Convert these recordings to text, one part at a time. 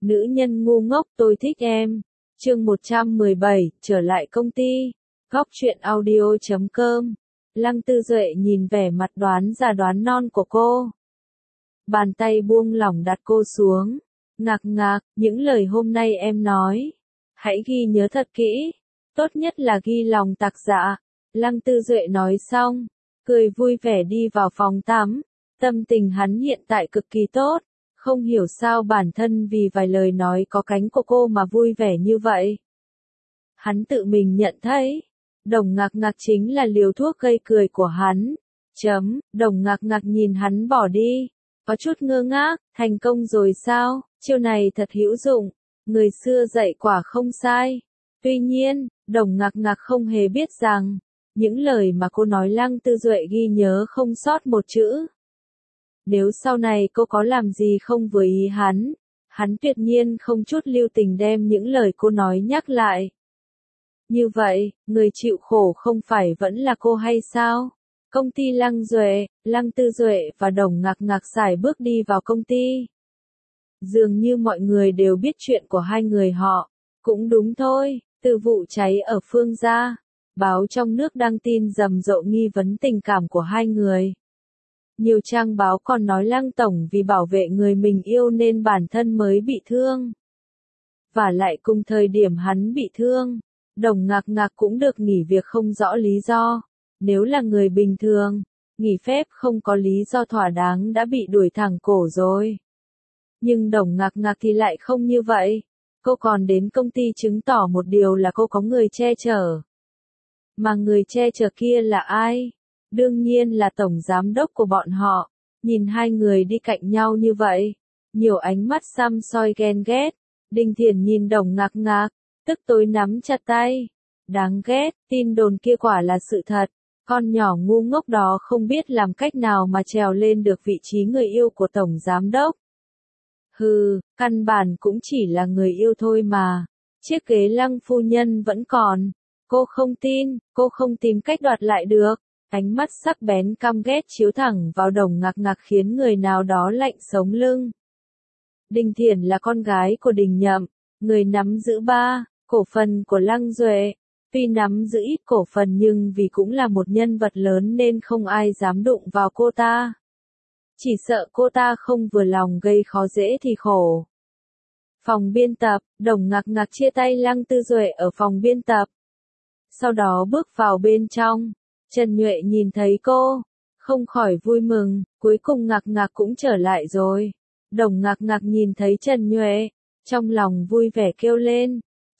Nữ nhân ngu ngốc tôi thích em. Chương 117, trở lại công ty. Góc truyện audio.com. Lăng Tư Duệ nhìn vẻ mặt đoán già đoán non của cô. Bàn tay buông lỏng đặt cô xuống. Ngạc ngạc, những lời hôm nay em nói. Hãy ghi nhớ thật kỹ. Tốt nhất là ghi lòng tạc dạ. Lăng Tư Duệ nói xong. Cười vui vẻ đi vào phòng tắm. Tâm tình hắn hiện tại cực kỳ tốt. Không hiểu sao bản thân vì vài lời nói có cánh của cô mà vui vẻ như vậy. Hắn tự mình nhận thấy. Đồng ngạc ngạc chính là liều thuốc gây cười của hắn. Đồng ngạc ngạc nhìn hắn bỏ đi. Có chút ngơ ngác, thành công rồi sao? Chiêu này thật hữu dụng. Người xưa dạy quả không sai. Tuy nhiên, đồng ngạc ngạc không hề biết rằng, những lời mà cô nói Lăng Tư Duệ ghi nhớ không sót một chữ. Nếu sau này cô có làm gì không vừa ý hắn tuyệt nhiên không chút lưu tình đem những lời cô nói nhắc lại. Như vậy, người chịu khổ không phải vẫn là cô hay sao? Công ty Lăng Tư Duệ và Đồng ngạc ngạc sải bước đi vào công ty. Dường như mọi người đều biết chuyện của hai người họ. Cũng đúng thôi, từ vụ cháy ở Phương gia, báo trong nước đăng tin rầm rộ nghi vấn tình cảm của hai người. Nhiều trang báo còn nói Lăng Tổng vì bảo vệ người mình yêu nên bản thân mới bị thương. Và lại cùng thời điểm hắn bị thương, Đồng ngạc ngạc cũng được nghỉ việc không rõ lý do. Nếu là người bình thường, nghỉ phép không có lý do thỏa đáng đã bị đuổi thẳng cổ rồi. Nhưng Đồng ngạc ngạc thì lại không như vậy. Cô còn đến công ty chứng tỏ một điều là cô có người che chở. Mà người che chở kia là ai? Đương nhiên là tổng giám đốc của bọn họ. Nhìn hai người đi cạnh nhau như vậy, nhiều ánh mắt săm soi ghen ghét. Đinh Thiển nhìn Đồng ngạc ngạc, tức tối nắm chặt tay. Đáng ghét, tin đồn kia quả là sự thật. Con nhỏ ngu ngốc đó không biết làm cách nào mà trèo lên được vị trí người yêu của tổng giám đốc. Hừ, căn bản cũng chỉ là người yêu thôi mà. Chiếc ghế Lăng phu nhân vẫn còn. Cô không tin, cô không tìm cách đoạt lại được. Ánh mắt sắc bén căm ghét chiếu thẳng vào Đồng ngạc ngạc khiến người nào đó lạnh sống lưng. Đinh Thiển là con gái của Đình Nhậm, người nắm giữ cổ phần của Lăng Duệ. Tuy nắm giữ ít cổ phần nhưng vì cũng là một nhân vật lớn nên không ai dám đụng vào cô ta. Chỉ sợ cô ta không vừa lòng gây khó dễ thì khổ. Phòng biên tập, Đồng ngạc ngạc chia tay Lăng Tư Duệ ở phòng biên tập. Sau đó bước vào bên trong. Trần Nhuệ nhìn thấy cô, không khỏi vui mừng, cuối cùng ngạc ngạc cũng trở lại rồi. Đồng ngạc ngạc nhìn thấy Trần Nhuệ, trong lòng vui vẻ kêu lên.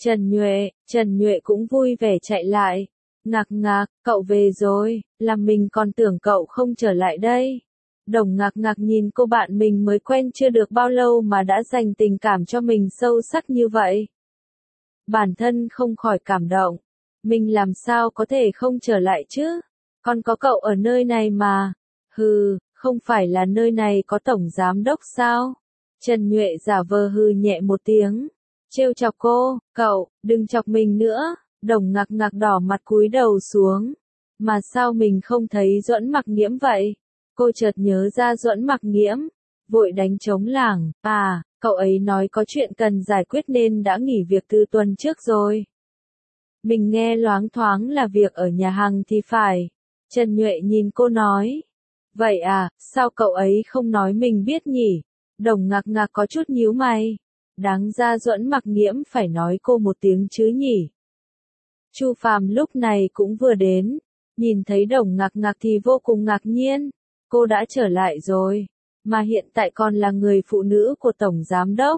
Trần Nhuệ cũng vui vẻ chạy lại. Ngạc ngạc, cậu về rồi, làm mình còn tưởng cậu không trở lại đây. Đồng ngạc ngạc nhìn cô bạn mình mới quen chưa được bao lâu mà đã dành tình cảm cho mình sâu sắc như vậy. Bản thân không khỏi cảm động. Mình làm sao có thể không trở lại chứ? Còn có cậu ở nơi này mà. Hừ, không phải là nơi này có tổng giám đốc sao? Trần Nhuệ giả vờ hừ nhẹ một tiếng. Trêu chọc cô, cậu, đừng chọc mình nữa. Đồng ngạc ngạc đỏ mặt cúi đầu xuống. Mà sao mình không thấy Duẫn Mặc Nghiễm vậy? Cô chợt nhớ ra Duẫn Mặc Nghiễm. Vội đánh trống lảng. À, cậu ấy nói có chuyện cần giải quyết nên đã nghỉ việc từ tuần trước rồi. Mình nghe loáng thoáng là việc ở nhà hàng thì phải. Trần Nhuệ nhìn cô nói. Vậy à, sao cậu ấy không nói mình biết nhỉ? Đồng ngạc ngạc có chút nhíu mày. Đáng ra Duẫn Mặc Nghiễm phải nói cô một tiếng chứ nhỉ? Chu Phàm lúc này cũng vừa đến. Nhìn thấy Đồng ngạc ngạc thì vô cùng ngạc nhiên. Cô đã trở lại rồi. Mà hiện tại còn là người phụ nữ của tổng giám đốc.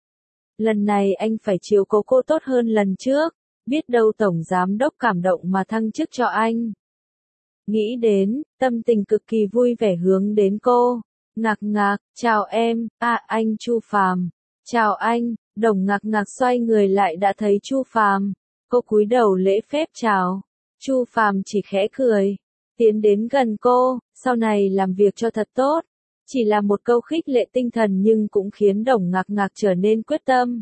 Lần này anh phải chiếu cố cô tốt hơn lần trước. Biết đâu tổng giám đốc cảm động mà thăng chức cho anh. Nghĩ đến, tâm tình cực kỳ vui vẻ hướng đến cô. Ngạc ngạc, chào em, anh Chu Phàm. Chào anh. Đồng ngạc ngạc xoay người lại đã thấy Chu Phàm. Cô cúi đầu lễ phép chào. Chu Phàm chỉ khẽ cười. Tiến đến gần cô, sau này làm việc cho thật tốt. Chỉ là một câu khích lệ tinh thần nhưng cũng khiến Đồng ngạc ngạc trở nên quyết tâm.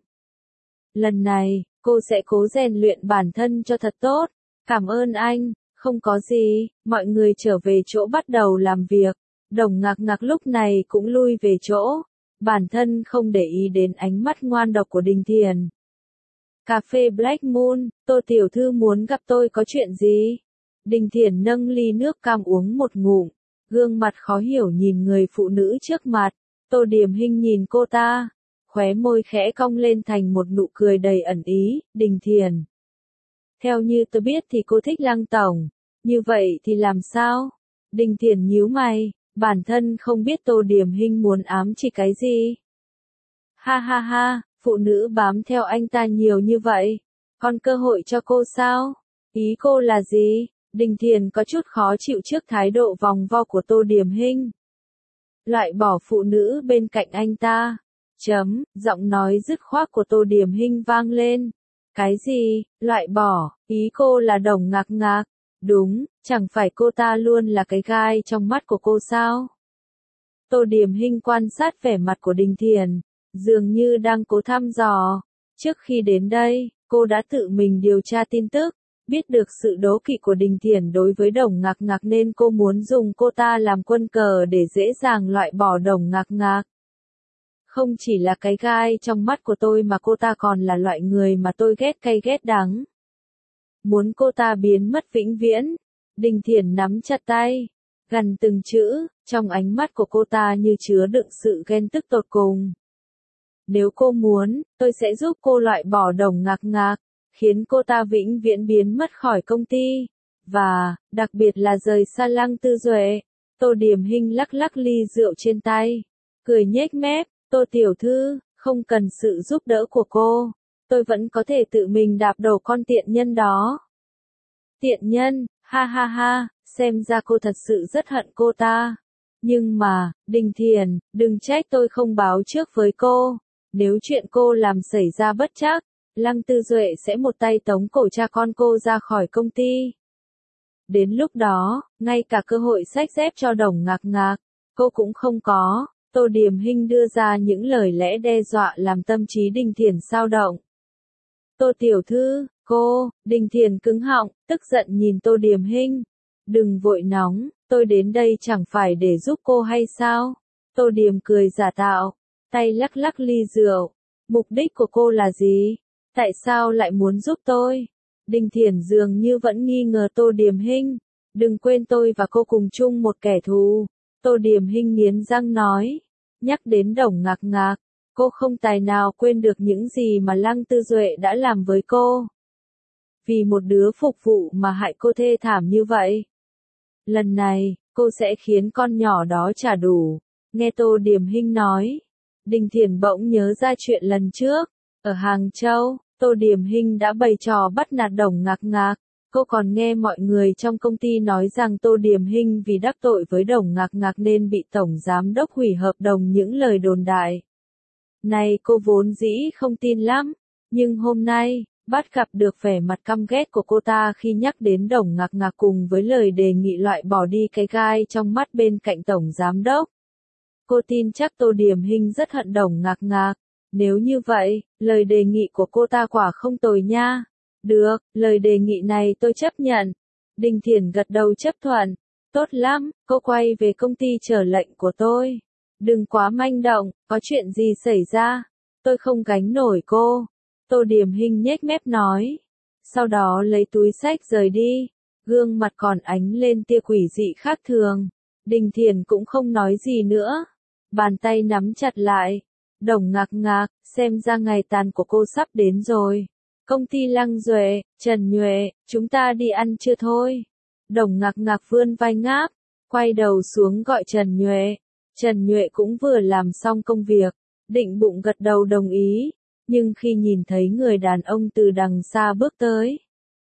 Lần này, cô sẽ cố rèn luyện bản thân cho thật tốt. Cảm ơn anh, không có gì, mọi người trở về chỗ bắt đầu làm việc. Đồng ngạc ngạc lúc này cũng lui về chỗ. bản thân không để ý đến ánh mắt ngoan độc của Đình Thiền. Cà phê Black Moon, Tô tiểu thư muốn gặp tôi có chuyện gì? Đình Thiền nâng ly nước cam uống một ngụm, gương mặt khó hiểu nhìn người phụ nữ trước mặt. Tô Điềm Hinh nhìn cô ta, khóe môi khẽ cong lên thành một nụ cười đầy ẩn ý. Đình Thiền, theo như tôi biết thì cô thích Lăng tổng, như vậy thì làm sao? Đình Thiền nhíu mày, bản thân không biết Tô Điềm Hinh muốn ám chỉ cái gì. Ha ha ha, phụ nữ bám theo anh ta nhiều như vậy, còn cơ hội cho cô sao? Ý cô là gì? Đình Thiền có chút khó chịu trước thái độ vòng vo của Tô Điềm Hinh. Loại bỏ phụ nữ bên cạnh anh ta. Giọng nói dứt khoát của Tô Điềm Hinh vang lên. Cái gì? Loại bỏ? Ý cô là Đồng Ngạc Ngạc? Đúng, chẳng phải cô ta luôn là cái gai trong mắt của cô sao? Tô Điềm Hinh quan sát vẻ mặt của Đình Thiền, dường như đang cố thăm dò. Trước khi đến đây, cô đã tự mình điều tra tin tức, biết được sự đố kỵ của Đình Thiền đối với Đồng Ngạc Ngạc nên cô muốn dùng cô ta làm quân cờ để dễ dàng loại bỏ Đồng Ngạc Ngạc. Không chỉ là cái gai trong mắt của tôi mà cô ta còn là loại người mà tôi ghét cay ghét đắng. Muốn cô ta biến mất vĩnh viễn. Đình Thiền nắm chặt tay, gần từng chữ, trong ánh mắt của cô ta như chứa đựng sự ghen tức tột cùng. Nếu cô muốn, tôi sẽ giúp cô loại bỏ Đồng Ngạc Ngạc, khiến cô ta vĩnh viễn biến mất khỏi công ty, và, đặc biệt là rời xa Lăng Tư Duệ. Tô Điềm Hinh lắc lắc ly rượu trên tay, cười nhếch mép. Tô tiểu thư, không cần sự giúp đỡ của cô, tôi vẫn có thể tự mình đạp đầu con tiện nhân đó. Tiện nhân, ha ha ha, xem ra cô thật sự rất hận cô ta. Nhưng mà, Đình Thiền, đừng trách tôi không báo trước với cô. Nếu chuyện cô làm xảy ra bất trắc, Lăng Tư Duệ sẽ một tay tống cổ cha con cô ra khỏi công ty. Đến lúc đó, ngay cả cơ hội xách dép cho Đồng Ngạc Ngạc, cô cũng không có. Tô Điềm Hinh đưa ra những lời lẽ đe dọa làm tâm trí Đình Thiền xao động. Tô tiểu thư, cô, Đình Thiền cứng họng, tức giận nhìn Tô Điềm Hinh. Đừng vội nóng, tôi đến đây chẳng phải để giúp cô hay sao? Tô Điềm cười giả tạo, tay lắc lắc ly rượu. Mục đích của cô là gì? Tại sao lại muốn giúp tôi? Đình Thiền dường như vẫn nghi ngờ Tô Điềm Hinh. Đừng quên tôi và cô cùng chung một kẻ thù. Tô Điềm Hinh nghiến răng nói. Nhắc đến Đồng Ngạc Ngạc, cô không tài nào quên được những gì mà Lăng Tư Duệ đã làm với cô. Vì một đứa phục vụ mà hại cô thê thảm như vậy. Lần này, cô sẽ khiến con nhỏ đó trả đủ. Nghe Tô Điềm Hinh nói, Đình Thiền bỗng nhớ ra chuyện lần trước. Ở Hàng Châu, Tô Điềm Hinh đã bày trò bắt nạt Đồng Ngạc Ngạc. Cô còn nghe mọi người trong công ty nói rằng Tô Điềm Hinh vì đắc tội với Đồng Ngạc Ngạc nên bị Tổng Giám đốc hủy hợp đồng những lời đồn đại. Này cô vốn dĩ không tin lắm, nhưng hôm nay, bắt gặp được vẻ mặt căm ghét của cô ta khi nhắc đến Đồng Ngạc Ngạc cùng với lời đề nghị loại bỏ đi cái gai trong mắt bên cạnh Tổng Giám đốc. Cô tin chắc Tô Điềm Hinh rất hận Đồng Ngạc Ngạc. Nếu như vậy, lời đề nghị của cô ta quả không tồi nha. Được, lời đề nghị này tôi chấp nhận. Đình Thiền gật đầu chấp thuận. Tốt lắm, cô quay về công ty chờ lệnh của tôi. Đừng quá manh động, có chuyện gì xảy ra? Tôi không gánh nổi cô. Tô Điềm Hinh nhếch mép nói. Sau đó lấy túi xách rời đi. Gương mặt còn ánh lên tia quỷ dị khác thường. Đình Thiền cũng không nói gì nữa. Bàn tay nắm chặt lại. Đồng Ngạc Ngạc, xem ra ngày tàn của cô sắp đến rồi. Công ty Lăng Duệ, Trần Nhuệ, chúng ta đi ăn trưa thôi. Đồng Ngạc Ngạc vươn vai ngáp, quay đầu xuống gọi Trần Nhuệ. Trần Nhuệ cũng vừa làm xong công việc, định bụng gật đầu đồng ý, nhưng khi nhìn thấy người đàn ông từ đằng xa bước tới,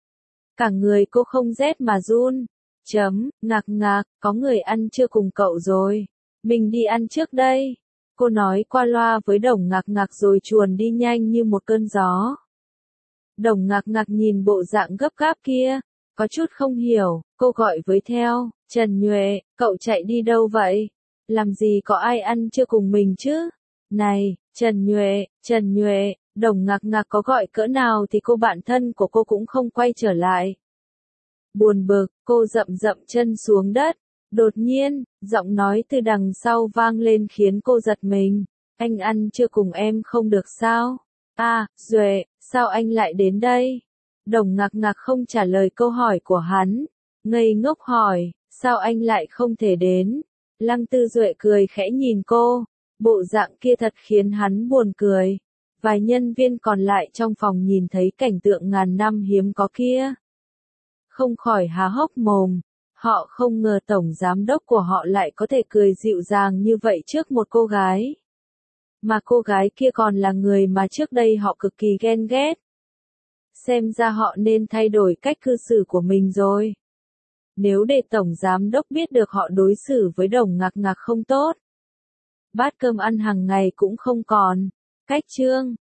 cả người cô không rét mà run. Ngạc Ngạc, có người ăn trưa cùng cậu rồi. Mình đi ăn trước đây. Cô nói qua loa với Đồng Ngạc Ngạc rồi chuồn đi nhanh như một cơn gió. Đồng Ngạc Ngạc nhìn bộ dạng gấp gáp kia, có chút không hiểu, cô gọi với theo, Trần Nhuệ, cậu chạy đi đâu vậy? Làm gì có ai ăn trưa cùng mình chứ? Này, Trần Nhuệ, Đồng Ngạc Ngạc có gọi cỡ nào thì cô bạn thân của cô cũng không quay trở lại. Buồn bực, cô dậm dậm chân xuống đất. Đột nhiên, giọng nói từ đằng sau vang lên khiến cô giật mình. Anh ăn trưa cùng em không được sao? À, Duệ, sao anh lại đến đây? Đồng Ngạc Ngạc không trả lời câu hỏi của hắn. Ngây ngốc hỏi, sao anh lại không thể đến? Lăng Tư Duệ cười khẽ nhìn cô. Bộ dạng kia thật khiến hắn buồn cười. Vài nhân viên còn lại trong phòng nhìn thấy cảnh tượng ngàn năm hiếm có kia. Không khỏi há hốc mồm. Họ không ngờ tổng giám đốc của họ lại có thể cười dịu dàng như vậy trước một cô gái. Mà cô gái kia còn là người mà trước đây họ cực kỳ ghen ghét. Xem ra họ nên thay đổi cách cư xử của mình rồi. Nếu để tổng giám đốc biết được họ đối xử với Đồng Ngạc Ngạc không tốt. Bát cơm ăn hàng ngày cũng không còn. Cách chương